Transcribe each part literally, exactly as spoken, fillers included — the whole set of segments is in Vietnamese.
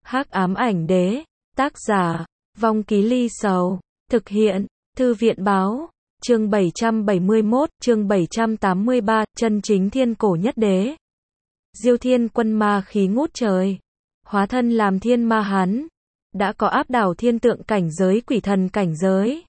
Hắc ám ảnh đế, tác giả, Vong Ký Ly Sầu, thực hiện, Thư viện báo, chương bảy trăm bảy mươi mốt, chương bảy trăm tám mươi ba, chân chính thiên cổ nhất đế. Diêu Thiên Quân ma khí ngút trời, hóa thân làm thiên ma hắn, đã có áp đảo thiên tượng cảnh giới quỷ thần cảnh giới.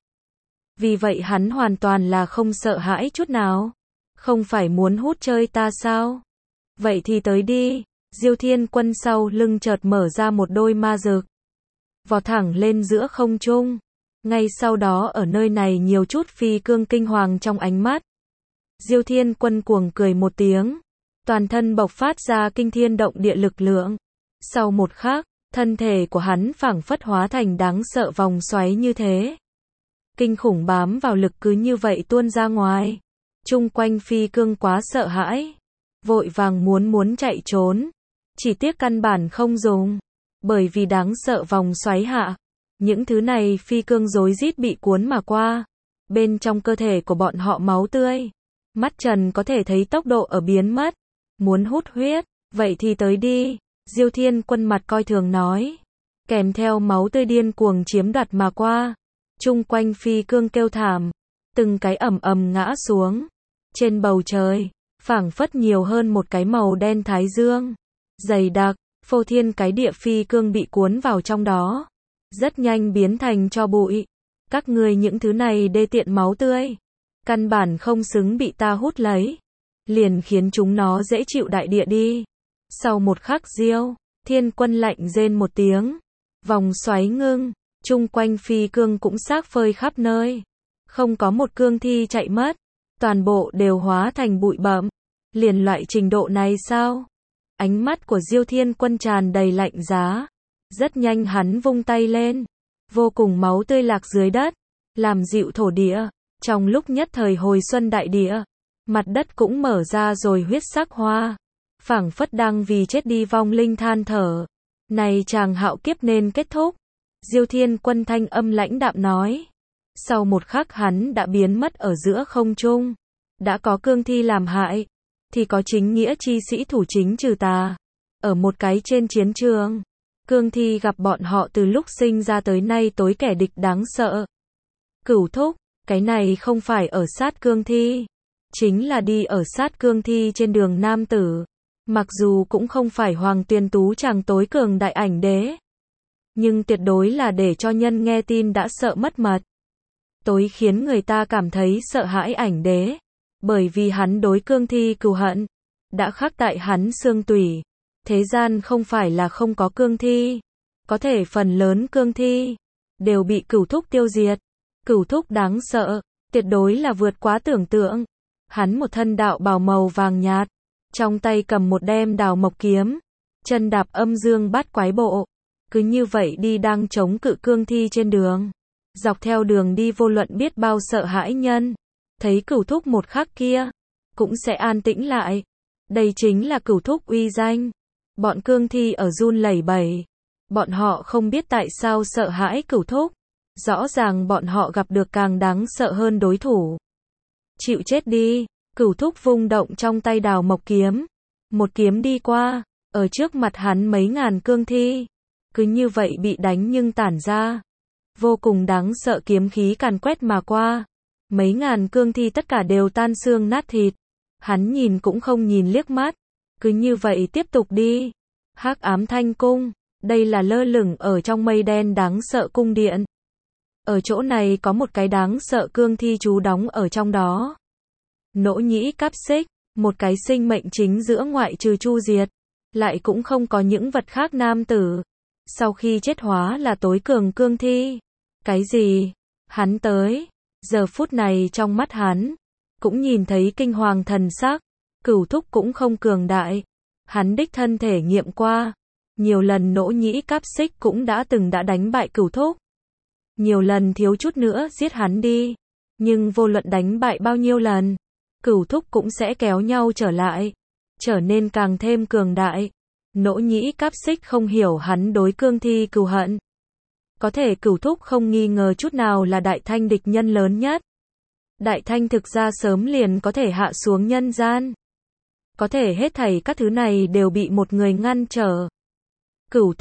Vì vậy hắn hoàn toàn là không sợ hãi chút nào. Không phải muốn hút chơi ta sao? Vậy thì tới đi. Diêu Thiên Quân sau lưng chợt mở ra một đôi ma rực, vọt thẳng lên giữa không trung. Ngay sau đó ở nơi này nhiều chút phi cương kinh hoàng trong ánh mắt. Diêu Thiên Quân cuồng cười một tiếng, toàn thân bộc phát ra kinh thiên động địa lực lượng. Sau một khắc, thân thể của hắn phảng phất hóa thành đáng sợ vòng xoáy như thế. Kinh khủng bám vào lực cứ như vậy tuôn ra ngoài. Chung quanh phi cương quá sợ hãi, vội vàng muốn muốn chạy trốn. Chỉ tiếc căn bản không dùng, bởi vì đáng sợ vòng xoáy hạ. Những thứ này phi cương rối rít bị cuốn mà qua. Bên trong cơ thể của bọn họ máu tươi. Mắt trần có thể thấy tốc độ ở biến mất. Muốn hút huyết, vậy thì tới đi. Diêu Thiên Quân mặt coi thường nói. Kèm theo máu tươi điên cuồng chiếm đoạt mà qua. Chung quanh phi cương kêu thảm. Từng cái ầm ầm ngã xuống. Trên bầu trời, phảng phất nhiều hơn một cái màu đen thái dương. Dày đặc, phô thiên cái địa phi cương bị cuốn vào trong đó. Rất nhanh biến thành tro bụi. Các ngươi những thứ này đê tiện máu tươi. Căn bản không xứng bị ta hút lấy. Liền khiến chúng nó dễ chịu đại địa đi. Sau một khắc Diêu Thiên Quân lạnh rên một tiếng. Vòng xoáy ngưng, chung quanh phi cương cũng xác phơi khắp nơi. Không có một cương thi chạy mất. Toàn bộ đều hóa thành bụi bặm. Liền loại trình độ này sao? Ánh mắt của Diêu Thiên Quân tràn đầy lạnh giá. Rất nhanh hắn vung tay lên. Vô cùng máu tươi lạc dưới đất. Làm dịu thổ địa. Trong lúc nhất thời hồi xuân đại địa. Mặt đất cũng mở ra rồi huyết sắc hoa. Phảng phất đang vì chết đi vong linh than thở. Này chàng hạo kiếp nên kết thúc. Diêu Thiên Quân thanh âm lãnh đạm nói. Sau một khắc hắn đã biến mất ở giữa không trung. Đã có cương thi làm hại. Thì có chính nghĩa chi sĩ thủ chính trừ tà. Ở một cái trên chiến trường. Cương thi gặp bọn họ từ lúc sinh ra tới nay tối kẻ địch đáng sợ. Cửu thúc, cái này không phải ở sát cương thi. Chính là đi ở sát cương thi trên đường nam tử. Mặc dù cũng không phải Hoàng Tuyền Tú chàng tối cường đại ảnh đế. Nhưng tuyệt đối là để cho nhân nghe tin đã sợ mất mật. Tối khiến người ta cảm thấy sợ hãi ảnh đế. Bởi vì hắn đối cương thi cừu hận. Đã khắc tại hắn xương tủy. Thế gian không phải là không có cương thi. Có thể phần lớn cương thi đều bị cửu thúc tiêu diệt. Cửu thúc đáng sợ. Tuyệt đối là vượt quá tưởng tượng. Hắn một thân đạo bào màu vàng nhạt. Trong tay cầm một đem đào mộc kiếm. Chân đạp âm dương bát quái bộ. Cứ như vậy đi đang chống cự cương thi trên đường. Dọc theo đường đi vô luận biết bao sợ hãi nhân. Thấy cửu thúc một khắc kia. Cũng sẽ an tĩnh lại. Đây chính là cửu thúc uy danh. Bọn cương thi ở run lẩy bẩy. Bọn họ không biết tại sao sợ hãi cửu thúc. Rõ ràng bọn họ gặp được càng đáng sợ hơn đối thủ. Chịu chết đi. Cửu thúc vung động trong tay đào mộc kiếm. Một kiếm đi qua. Ở trước mặt hắn mấy ngàn cương thi. Cứ như vậy bị đánh nhưng tản ra. Vô cùng đáng sợ kiếm khí càn quét mà qua. Mấy ngàn cương thi tất cả đều tan xương nát thịt. Hắn nhìn cũng không nhìn liếc mắt. Cứ như vậy tiếp tục đi. Hắc ám thanh cung. Đây là lơ lửng ở trong mây đen đáng sợ cung điện. Ở chỗ này có một cái đáng sợ cương thi trú đóng ở trong đó. Nỗ nhĩ cáp xích. Một cái sinh mệnh chính giữa ngoại trừ chu diệt. Lại cũng không có những vật khác nam tử. Sau khi chết hóa là tối cường cương thi. Cái gì? Hắn tới. Giờ phút này trong mắt hắn. Cũng nhìn thấy kinh hoàng thần sắc. Cửu thúc cũng không cường đại. Hắn đích thân thể nghiệm qua. Nhiều lần nỗ nhĩ cáp xích cũng đã từng đã đánh bại cửu thúc. Nhiều lần thiếu chút nữa giết hắn đi. Nhưng vô luận đánh bại bao nhiêu lần. Cửu thúc cũng sẽ kéo nhau trở lại. Trở nên càng thêm cường đại. Nỗ nhĩ cáp xích không hiểu hắn đối cương thi cừu hận. Có thể cửu thúc không nghi ngờ chút nào là đại thanh địch nhân lớn nhất. Đại thanh thực ra sớm liền có thể hạ xuống nhân gian. Có thể hết thảy các thứ này đều bị một người ngăn trở. Cửu thúc,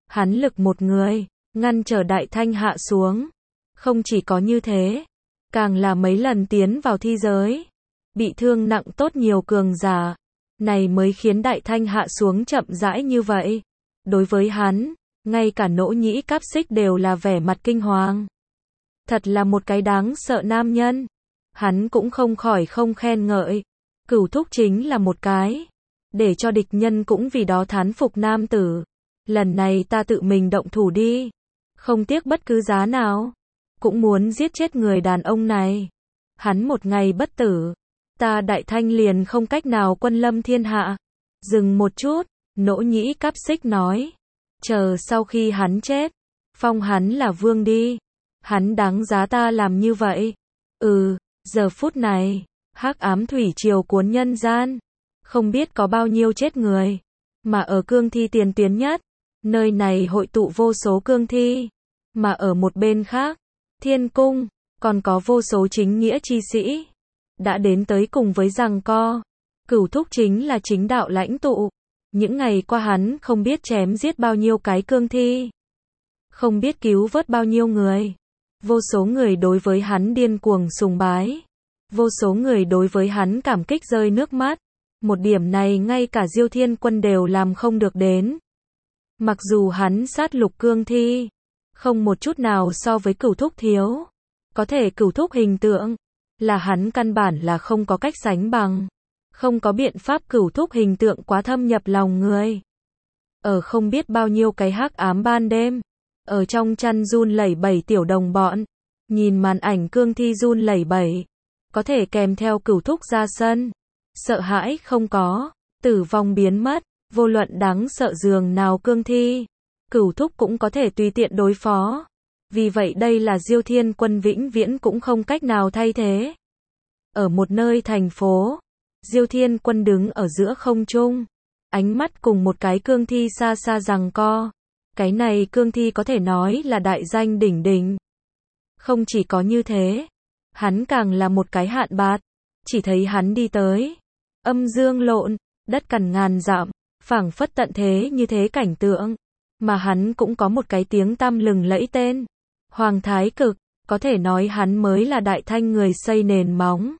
hắn lực một người, ngăn trở Đại Thanh hạ xuống. Không chỉ có như thế, càng là mấy lần tiến vào thi giới, bị thương nặng tốt nhiều cường giả, này mới khiến Đại Thanh hạ xuống chậm rãi như vậy. Đối với hắn, ngay cả Nỗ Nhĩ Cáp Xích đều là vẻ mặt kinh hoàng. Thật là một cái đáng sợ nam nhân. Hắn cũng không khỏi không khen ngợi. Cửu thúc chính là một cái, để cho địch nhân cũng vì đó thán phục nam tử. Lần này ta tự mình động thủ đi, không tiếc bất cứ giá nào, cũng muốn giết chết người đàn ông này. Hắn một ngày bất tử, ta Đại Thanh liền không cách nào quân lâm thiên hạ. Dừng một chút, Nỗ Nhĩ Cáp Xích nói, chờ sau khi hắn chết, phong hắn là vương đi. Hắn đáng giá ta làm như vậy. Ừ, giờ phút này, hắc ám thủy triều cuốn nhân gian, không biết có bao nhiêu chết người, mà ở cương thi tiền tuyến nhất, nơi này hội tụ vô số cương thi, mà ở một bên khác, thiên cung, còn có vô số chính nghĩa chi sĩ, đã đến tới cùng với giằng co. Cửu thúc chính là chính đạo lãnh tụ, những ngày qua hắn không biết chém giết bao nhiêu cái cương thi, không biết cứu vớt bao nhiêu người, vô số người đối với hắn điên cuồng sùng bái, vô số người đối với hắn cảm kích rơi nước mắt. Một điểm này ngay cả Diêu Thiên Quân đều làm không được đến. Mặc dù hắn sát lục cương thi, không một chút nào so với Cửu thúc thiếu, có thể Cửu thúc hình tượng là hắn căn bản là không có cách sánh bằng, không có biện pháp. Cửu thúc hình tượng quá thâm nhập lòng người. Ở không biết bao nhiêu cái hắc ám ban đêm, ở trong chăn run lẩy bẩy tiểu đồng bọn, nhìn màn ảnh cương thi run lẩy bẩy, có thể kèm theo Cửu thúc ra sân, sợ hãi không có, tử vong biến mất, vô luận đáng sợ giường nào cương thi, Cửu thúc cũng có thể tùy tiện đối phó. Vì vậy đây là Diêu Thiên Quân vĩnh viễn cũng không cách nào thay thế. Ở một nơi thành phố, Diêu Thiên Quân đứng ở giữa không trung, ánh mắt cùng một cái cương thi xa xa giằng co. Cái này cương thi có thể nói là đại danh đỉnh đỉnh. Không chỉ có như thế, hắn càng là một cái hạn bạt. Chỉ thấy hắn đi tới, âm dương lộn, đất cằn ngàn dặm, phảng phất tận thế như thế cảnh tượng. Mà hắn cũng có một cái tiếng tăm lừng lẫy tên, Hoàng Thái Cực, có thể nói hắn mới là Đại Thanh người xây nền móng.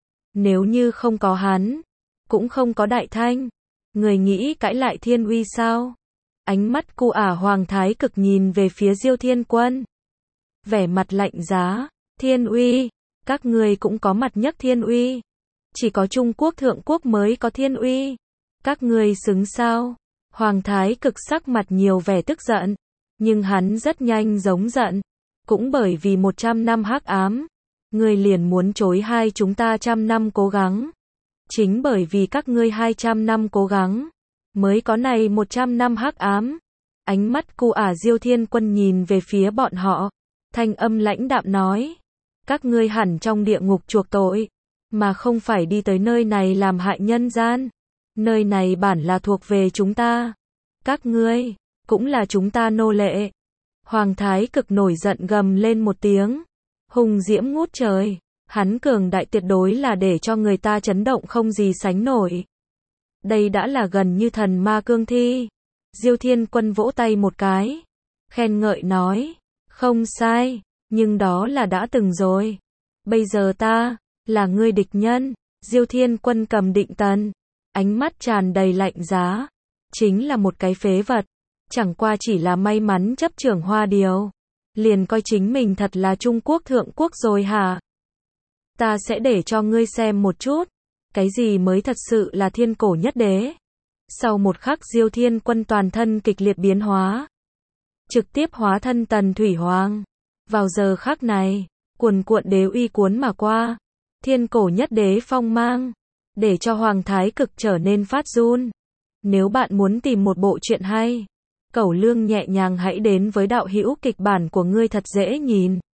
Nếu như không có hắn, cũng không có Đại Thanh. Người nghĩ cãi lại thiên uy sao? Ánh mắt cu ả Hoàng Thái Cực nhìn về phía Diêu Thiên Quân, vẻ mặt lạnh giá. Thiên uy, các người cũng có mặt nhấc thiên uy, chỉ có Trung Quốc thượng quốc mới có thiên uy, các người xứng sao? Hoàng Thái Cực sắc mặt nhiều vẻ tức giận, nhưng hắn rất nhanh giống giận, cũng bởi vì một trăm năm hắc ám, người liền muốn chối hai chúng ta trăm năm cố gắng. Chính bởi vì các ngươi hai trăm năm cố gắng, mới có này một trăm năm hắc ám. Ánh mắt cu ả Diêu Thiên Quân nhìn về phía bọn họ, thanh âm lãnh đạm nói, các ngươi hẳn trong địa ngục chuộc tội, mà không phải đi tới nơi này làm hại nhân gian. Nơi này bản là thuộc về chúng ta, các ngươi cũng là chúng ta nô lệ. Hoàng Thái Cực nổi giận gầm lên một tiếng, hùng diễm ngút trời, hắn cường đại tuyệt đối là để cho người ta chấn động không gì sánh nổi. Đây đã là gần như thần ma cương thi. Diêu Thiên Quân vỗ tay một cái, khen ngợi nói, không sai, nhưng đó là đã từng rồi. Bây giờ ta là ngươi địch nhân. Diêu Thiên Quân cầm định tần, ánh mắt tràn đầy lạnh giá, chính là một cái phế vật, chẳng qua chỉ là may mắn chấp trưởng Hoa Điều, liền coi chính mình thật là Trung Quốc thượng quốc rồi hả? Ta sẽ để cho ngươi xem một chút, cái gì mới thật sự là thiên cổ nhất đế. Sau một khắc Diêu Thiên Quân toàn thân kịch liệt biến hóa, trực tiếp hóa thân Tần Thủy Hoàng. Vào giờ khắc này, cuồn cuộn đế uy cuốn mà qua, thiên cổ nhất đế phong mang, để cho Hoàng Thái Cực trở nên phát run. Nếu bạn muốn tìm một bộ truyện hay, cẩu lương nhẹ nhàng hãy đến với đạo hữu kịch bản của ngươi thật dễ nhìn.